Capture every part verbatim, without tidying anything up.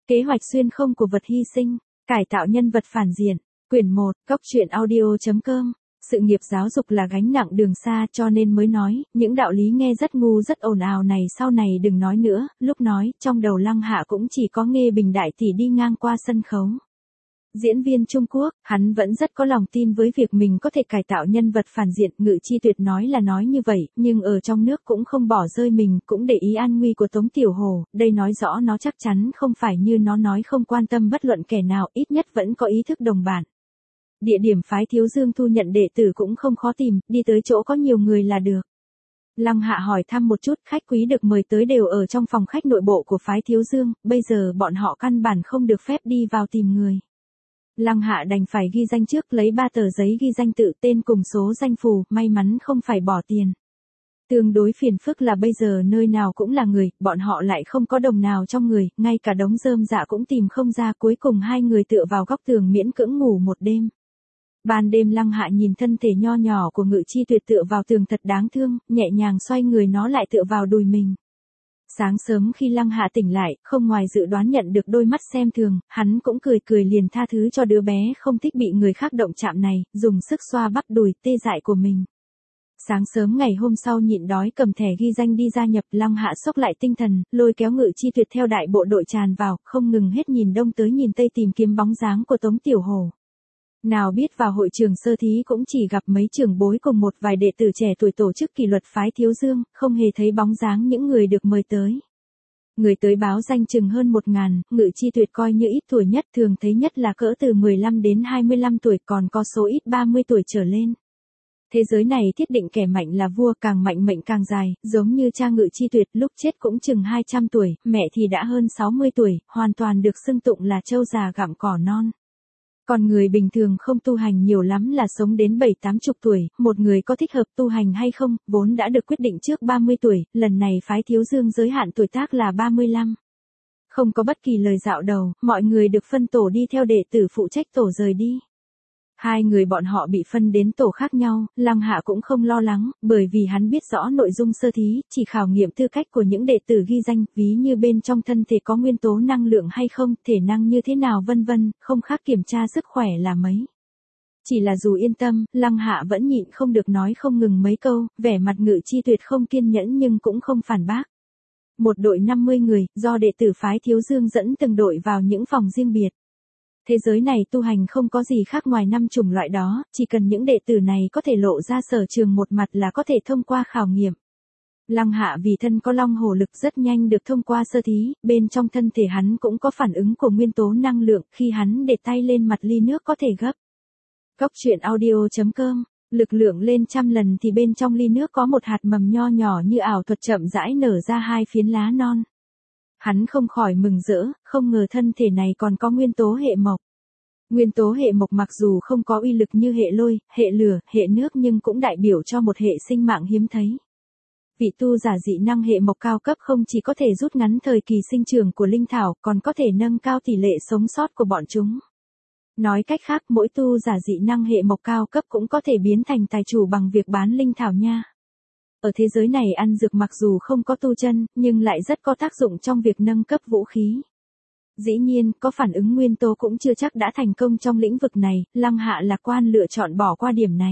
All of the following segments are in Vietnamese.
Kế hoạch xuyên không của vật hy sinh, cải tạo nhân vật phản diện. Quyển một, Góc truyện audio chấm com. Sự nghiệp giáo dục là gánh nặng đường xa cho nên mới nói, những đạo lý nghe rất ngu rất ồn ào này sau này đừng nói nữa. Lúc nói, trong đầu Lăng Hạ cũng chỉ có Nghê Bình đại tỷ đi ngang qua sân khấu. Diễn viên Trung Quốc, hắn vẫn rất có lòng tin với việc mình có thể cải tạo nhân vật phản diện. Ngự Chi Tuyệt nói là nói như vậy, nhưng ở trong nước cũng không bỏ rơi mình, cũng để ý an nguy của Tống Tiểu Hồ. Đây nói rõ nó chắc chắn không phải như nó nói không quan tâm bất luận kẻ nào, ít nhất vẫn có ý thức đồng bản. Địa điểm phái Thiếu Dương thu nhận đệ tử cũng không khó tìm, đi tới chỗ có nhiều người là được. Lăng Hạ hỏi thăm một chút, khách quý được mời tới đều ở trong phòng khách nội bộ của phái Thiếu Dương, bây giờ bọn họ căn bản không được phép đi vào tìm người. Lăng Hạ đành phải ghi danh trước, lấy ba tờ giấy ghi danh tự tên cùng số danh phù, may mắn không phải bỏ tiền. Tương đối phiền phức là bây giờ nơi nào cũng là người, bọn họ lại không có đồng nào trong người, ngay cả đống rơm dạ cũng tìm không ra, cuối cùng hai người tựa vào góc tường miễn cưỡng ngủ một đêm. Ban đêm Lăng Hạ nhìn thân thể nho nhỏ của Ngự Chi Tuyệt tựa vào tường thật đáng thương, nhẹ nhàng xoay người nó lại tựa vào đùi mình. Sáng sớm khi Lăng Hạ tỉnh lại, không ngoài dự đoán nhận được đôi mắt xem thường, hắn cũng cười cười liền tha thứ cho đứa bé không thích bị người khác động chạm này, dùng sức xoa bắp đùi tê dại của mình. Sáng sớm ngày hôm sau nhịn đói cầm thẻ ghi danh đi gia nhập. Lăng Hạ xốc lại tinh thần, lôi kéo Ngự Chi Tuyệt theo đại bộ đội tràn vào, không ngừng hết nhìn đông tới nhìn tây tìm kiếm bóng dáng của Tống Tiểu Hồ. Nào biết vào hội trường sơ thí cũng chỉ gặp mấy trưởng bối cùng một vài đệ tử trẻ tuổi tổ chức kỷ luật phái Thiếu Dương, không hề thấy bóng dáng những người được mời tới. Người tới báo danh chừng hơn một ngàn, Ngự Chi Tuyệt coi như ít tuổi nhất, thường thấy nhất là cỡ từ mười lăm đến hai mươi lăm tuổi, còn có số ít ba mươi tuổi trở lên. Thế giới này thiết định kẻ mạnh là vua, càng mạnh mệnh càng dài, giống như cha Ngự Chi Tuyệt lúc chết cũng chừng hai trăm tuổi, mẹ thì đã hơn sáu mươi tuổi, hoàn toàn được xưng tụng là trâu già gặm cỏ non. Còn người bình thường không tu hành nhiều lắm là sống đến bảy tám chục tuổi, một người có thích hợp tu hành hay không, vốn đã được quyết định trước ba mươi tuổi, lần này phái Thiếu Dương giới hạn tuổi tác là ba mươi lăm. Không có bất kỳ lời dạo đầu, mọi người được phân tổ đi theo đệ tử phụ trách tổ rời đi. Hai người bọn họ bị phân đến tổ khác nhau, Lăng Hạ cũng không lo lắng, bởi vì hắn biết rõ nội dung sơ thí, chỉ khảo nghiệm tư cách của những đệ tử ghi danh, ví như bên trong thân thể có nguyên tố năng lượng hay không, thể năng như thế nào vân vân, không khác kiểm tra sức khỏe là mấy. Chỉ là dù yên tâm, Lăng Hạ vẫn nhịn không được nói không ngừng mấy câu, vẻ mặt Ngự Chi Tuyệt không kiên nhẫn nhưng cũng không phản bác. Một đội năm mươi người, do đệ tử phái Thiếu Dương dẫn từng đội vào những phòng riêng biệt. Thế giới này tu hành không có gì khác ngoài năm chủng loại đó, chỉ cần những đệ tử này có thể lộ ra sở trường một mặt là có thể thông qua khảo nghiệm. Lăng Hạ vì thân có long hổ lực rất nhanh được thông qua sơ thí, bên trong thân thể hắn cũng có phản ứng của nguyên tố năng lượng, khi hắn để tay lên mặt ly nước có thể gấp. Góc truyện audio chấm com, lực lượng lên trăm lần thì bên trong ly nước có một hạt mầm nho nhỏ như ảo thuật chậm rãi nở ra hai phiến lá non. Hắn không khỏi mừng rỡ, không ngờ thân thể này còn có nguyên tố hệ mộc. Nguyên tố hệ mộc mặc dù không có uy lực như hệ lôi, hệ lửa, hệ nước nhưng cũng đại biểu cho một hệ sinh mạng hiếm thấy. Vị tu giả dị năng hệ mộc cao cấp không chỉ có thể rút ngắn thời kỳ sinh trưởng của linh thảo, còn có thể nâng cao tỷ lệ sống sót của bọn chúng. Nói cách khác, mỗi tu giả dị năng hệ mộc cao cấp cũng có thể biến thành tài chủ bằng việc bán linh thảo nha. Ở thế giới này ăn dược mặc dù không có tu chân, nhưng lại rất có tác dụng trong việc nâng cấp vũ khí. Dĩ nhiên, có phản ứng nguyên tố cũng chưa chắc đã thành công trong lĩnh vực này, Lăng Hạ lạc quan lựa chọn bỏ qua điểm này.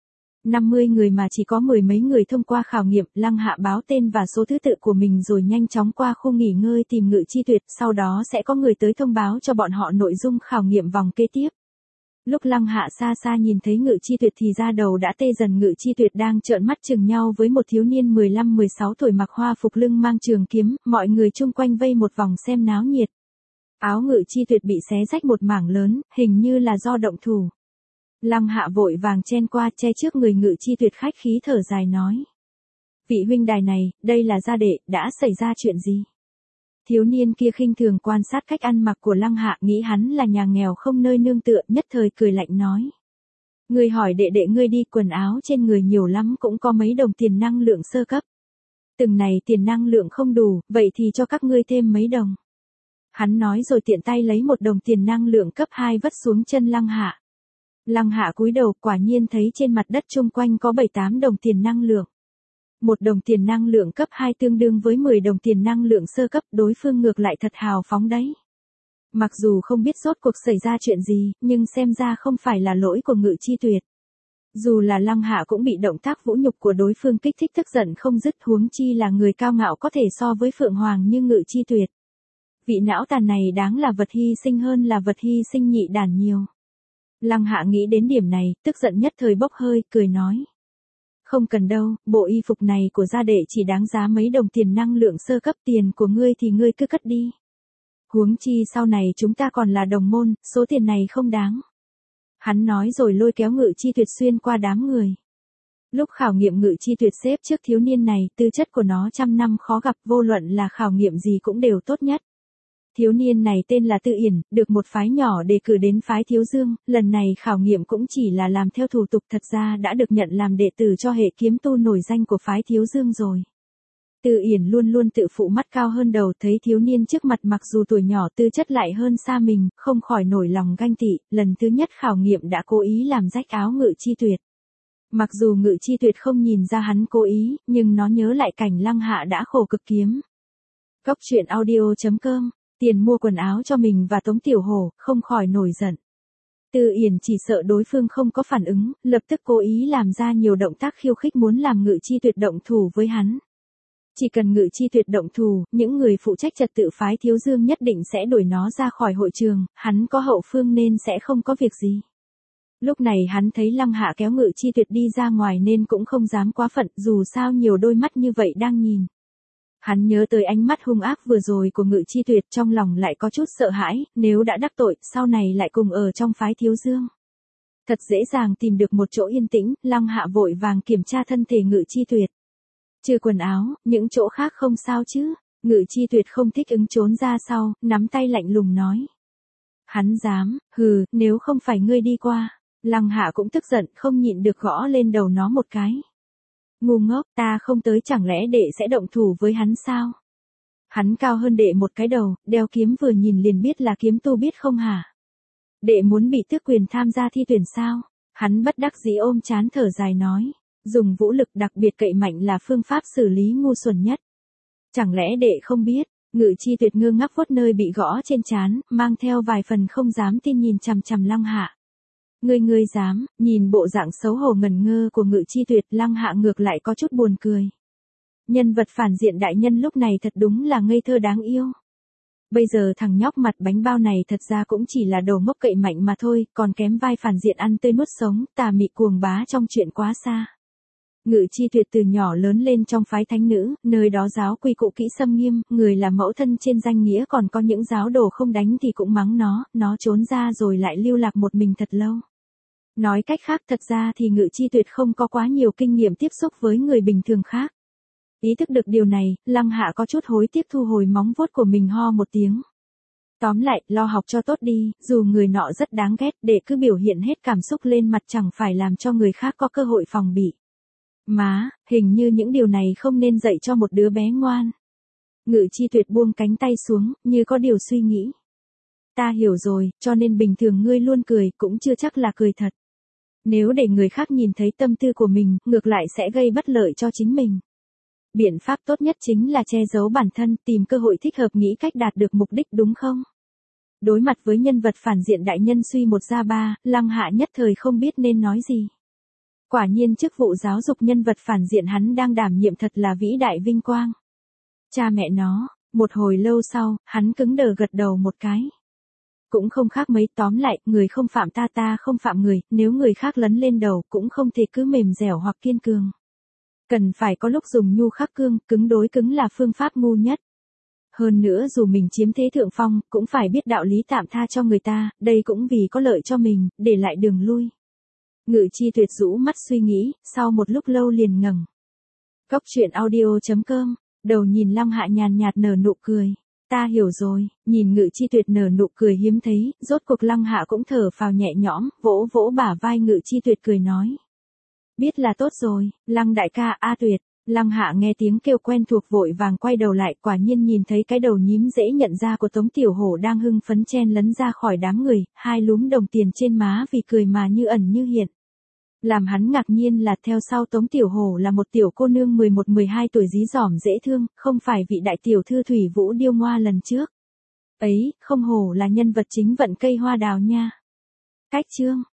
năm mươi người mà chỉ có mười mấy người thông qua khảo nghiệm, Lăng Hạ báo tên và số thứ tự của mình rồi nhanh chóng qua khu nghỉ ngơi tìm Ngự Chi Tuyệt, sau đó sẽ có người tới thông báo cho bọn họ nội dung khảo nghiệm vòng kế tiếp. Lúc Lăng Hạ xa xa nhìn thấy Ngự Chi Tuyệt thì da đầu đã tê dần. Ngự Chi Tuyệt đang trợn mắt chừng nhau với một thiếu niên mười lăm mười sáu tuổi mặc hoa phục lưng mang trường kiếm, mọi người chung quanh vây một vòng xem náo nhiệt. Áo Ngự Chi Tuyệt bị xé rách một mảng lớn, hình như là do động thủ. Lăng Hạ vội vàng chen qua che trước người Ngự Chi Tuyệt, khách khí thở dài nói. Vị huynh đài này, đây là gia đệ, đã xảy ra chuyện gì? Thiếu niên kia khinh thường quan sát cách ăn mặc của Lăng Hạ, nghĩ hắn là nhà nghèo không nơi nương tựa, nhất thời cười lạnh nói. Ngươi hỏi đệ đệ ngươi đi, quần áo trên người nhiều lắm cũng có mấy đồng tiền năng lượng sơ cấp. Từng này tiền năng lượng không đủ, vậy thì cho các ngươi thêm mấy đồng. Hắn nói rồi tiện tay lấy một đồng tiền năng lượng cấp hai vất xuống chân Lăng Hạ. Lăng Hạ cúi đầu, quả nhiên thấy trên mặt đất chung quanh có bảy tám đồng tiền năng lượng. Một đồng tiền năng lượng cấp hai tương đương với mười đồng tiền năng lượng sơ cấp, đối phương ngược lại thật hào phóng đấy. Mặc dù không biết rốt cuộc xảy ra chuyện gì, nhưng xem ra không phải là lỗi của Ngự Chi Tuyệt. Dù là Lăng Hạ cũng bị động tác vũ nhục của đối phương kích thích tức giận không dứt, huống chi là người cao ngạo có thể so với Phượng Hoàng như Ngự Chi Tuyệt. Vị não tàn này đáng là vật hy sinh hơn là vật hy sinh nhị đản nhiều. Lăng Hạ nghĩ đến điểm này, tức giận nhất thời bốc hơi, cười nói. Không cần đâu, bộ y phục này của gia đệ chỉ đáng giá mấy đồng tiền năng lượng sơ cấp, tiền của ngươi thì ngươi cứ cất đi. Huống chi sau này chúng ta còn là đồng môn, số tiền này không đáng. Hắn nói rồi lôi kéo Ngự Chi Tuyệt xuyên qua đám người. Lúc khảo nghiệm Ngự Chi Tuyệt xếp trước thiếu niên này, tư chất của nó trăm năm khó gặp, vô luận là khảo nghiệm gì cũng đều tốt nhất. Thiếu niên này tên là Tư Yển, được một phái nhỏ đề cử đến phái Thiếu Dương, lần này khảo nghiệm cũng chỉ là làm theo thủ tục, thật ra đã được nhận làm đệ tử cho hệ kiếm tu nổi danh của phái Thiếu Dương rồi. Tư Yển luôn luôn tự phụ mắt cao hơn đầu, thấy thiếu niên trước mặt mặc dù tuổi nhỏ tư chất lại hơn xa mình, không khỏi nổi lòng ganh tị, lần thứ nhất khảo nghiệm đã cố ý làm rách áo Ngự Chi Tuyệt. Mặc dù Ngự Chi Tuyệt không nhìn ra hắn cố ý, nhưng nó nhớ lại cảnh Lăng Hạ đã khổ cực kiếm. Cốc truyện audio chấm com, tiền mua quần áo cho mình và Tống Tiểu Hổ, không khỏi nổi giận. Tư Yển chỉ sợ đối phương không có phản ứng, lập tức cố ý làm ra nhiều động tác khiêu khích muốn làm Ngự Chi Tuyệt động thủ với hắn. Chỉ cần Ngự Chi Tuyệt động thủ, những người phụ trách trật tự phái Thiếu Dương nhất định sẽ đuổi nó ra khỏi hội trường, hắn có hậu phương nên sẽ không có việc gì. Lúc này hắn thấy Lăng Hạ kéo Ngự Chi Tuyệt đi ra ngoài nên cũng không dám quá phận, dù sao nhiều đôi mắt như vậy đang nhìn. Hắn nhớ tới ánh mắt hung ác vừa rồi của Ngự Chi Tuyệt, trong lòng lại có chút sợ hãi, nếu đã đắc tội, sau này lại cùng ở trong phái Thiếu Dương. Thật dễ dàng tìm được một chỗ yên tĩnh, Lăng Hạ vội vàng kiểm tra thân thể Ngự Chi Tuyệt. Trừ quần áo, những chỗ khác không sao chứ? Ngự Chi Tuyệt không thích ứng trốn ra sau, nắm tay lạnh lùng nói. Hắn dám, hừ, nếu không phải ngươi đi qua. Lăng Hạ cũng tức giận, không nhịn được gõ lên đầu nó một cái. Ngu ngốc, ta không tới chẳng lẽ đệ sẽ động thủ với hắn sao? Hắn cao hơn đệ một cái đầu, đeo kiếm vừa nhìn liền biết là kiếm tu biết không hả? Đệ muốn bị tước quyền tham gia thi tuyển sao? Hắn bất đắc dĩ ôm chán thở dài nói. Dùng vũ lực đặc biệt cậy mạnh là phương pháp xử lý ngu xuẩn nhất. Chẳng lẽ đệ không biết? Ngự Chi Tuyệt ngơ ngác vuốt nơi bị gõ trên trán, mang theo vài phần không dám tin nhìn chằm chằm Lăng Hạ. Ngươi ngươi dám? Nhìn bộ dạng xấu hổ ngẩn ngơ của Ngự Chi Tuyệt, Lăng Hạ ngược lại có chút buồn cười. Nhân vật phản diện đại nhân lúc này thật đúng là ngây thơ đáng yêu. Bây giờ thằng nhóc mặt bánh bao này thật ra cũng chỉ là đầu ngốc cậy mạnh mà thôi, còn kém vai phản diện ăn tươi nuốt sống, tà mị cuồng bá trong chuyện quá xa. Ngự Chi Tuyệt từ nhỏ lớn lên trong phái thánh nữ, nơi đó giáo quy củ kỹ xâm nghiêm, người là mẫu thân trên danh nghĩa, còn có những giáo đồ không đánh thì cũng mắng nó, nó trốn ra rồi lại lưu lạc một mình thật lâu. Nói cách khác, thật ra thì Ngự Chi Tuyệt không có quá nhiều kinh nghiệm tiếp xúc với người bình thường khác. Ý thức được điều này, Lăng Hạ có chút hối tiếc thu hồi móng vuốt của mình, ho một tiếng. Tóm lại, lo học cho tốt đi, dù người nọ rất đáng ghét, để cứ biểu hiện hết cảm xúc lên mặt chẳng phải làm cho người khác có cơ hội phòng bị. Má, hình như những điều này không nên dạy cho một đứa bé ngoan. Ngự Chi Tuyệt buông cánh tay xuống, như có điều suy nghĩ. Ta hiểu rồi, cho nên bình thường ngươi luôn cười, cũng chưa chắc là cười thật. Nếu để người khác nhìn thấy tâm tư của mình, ngược lại sẽ gây bất lợi cho chính mình. Biện pháp tốt nhất chính là che giấu bản thân, tìm cơ hội thích hợp nghĩ cách đạt được mục đích, đúng không? Đối mặt với nhân vật phản diện đại nhân suy một ra ba, Lăng Hạ nhất thời không biết nên nói gì. Quả nhiên chức vụ giáo dục nhân vật phản diện hắn đang đảm nhiệm thật là vĩ đại vinh quang. Cha mẹ nó, một hồi lâu sau, hắn cứng đờ gật đầu một cái. Cũng không khác mấy, tóm lại, người không phạm ta ta không phạm người, nếu người khác lấn lên đầu cũng không thể cứ mềm dẻo hoặc kiên cường. Cần phải có lúc dùng nhu khắc cương, cứng đối cứng là phương pháp ngu nhất. Hơn nữa dù mình chiếm thế thượng phong, cũng phải biết đạo lý tạm tha cho người ta, đây cũng vì có lợi cho mình, để lại đường lui. Ngự Chi Tuyệt rũ mắt suy nghĩ, sau một lúc lâu liền ngẩng. Cốc truyện audio chấm com, đầu nhìn Lăng Hạ nhàn nhạt nở nụ cười. Ta hiểu rồi, nhìn Ngự Chi Tuyệt nở nụ cười hiếm thấy, rốt cuộc Lăng Hạ cũng thở phào nhẹ nhõm, vỗ vỗ bả vai Ngự Chi Tuyệt cười nói. Biết là tốt rồi, Lăng đại ca, A Tuyệt. Lăng Hạ nghe tiếng kêu quen thuộc vội vàng quay đầu lại, quả nhiên nhìn thấy cái đầu nhím dễ nhận ra của Tống Tiểu Hổ đang hưng phấn chen lấn ra khỏi đám người, hai lúm đồng tiền trên má vì cười mà như ẩn như hiện. Làm hắn ngạc nhiên là theo sau Tống Tiểu Hổ là một tiểu cô nương mười một mười hai tuổi dí dỏm dễ thương, không phải vị đại tiểu thư Thủy Vũ điêu ngoa lần trước. Ấy, không hổ là nhân vật chính vận cây hoa đào nha. Cách chương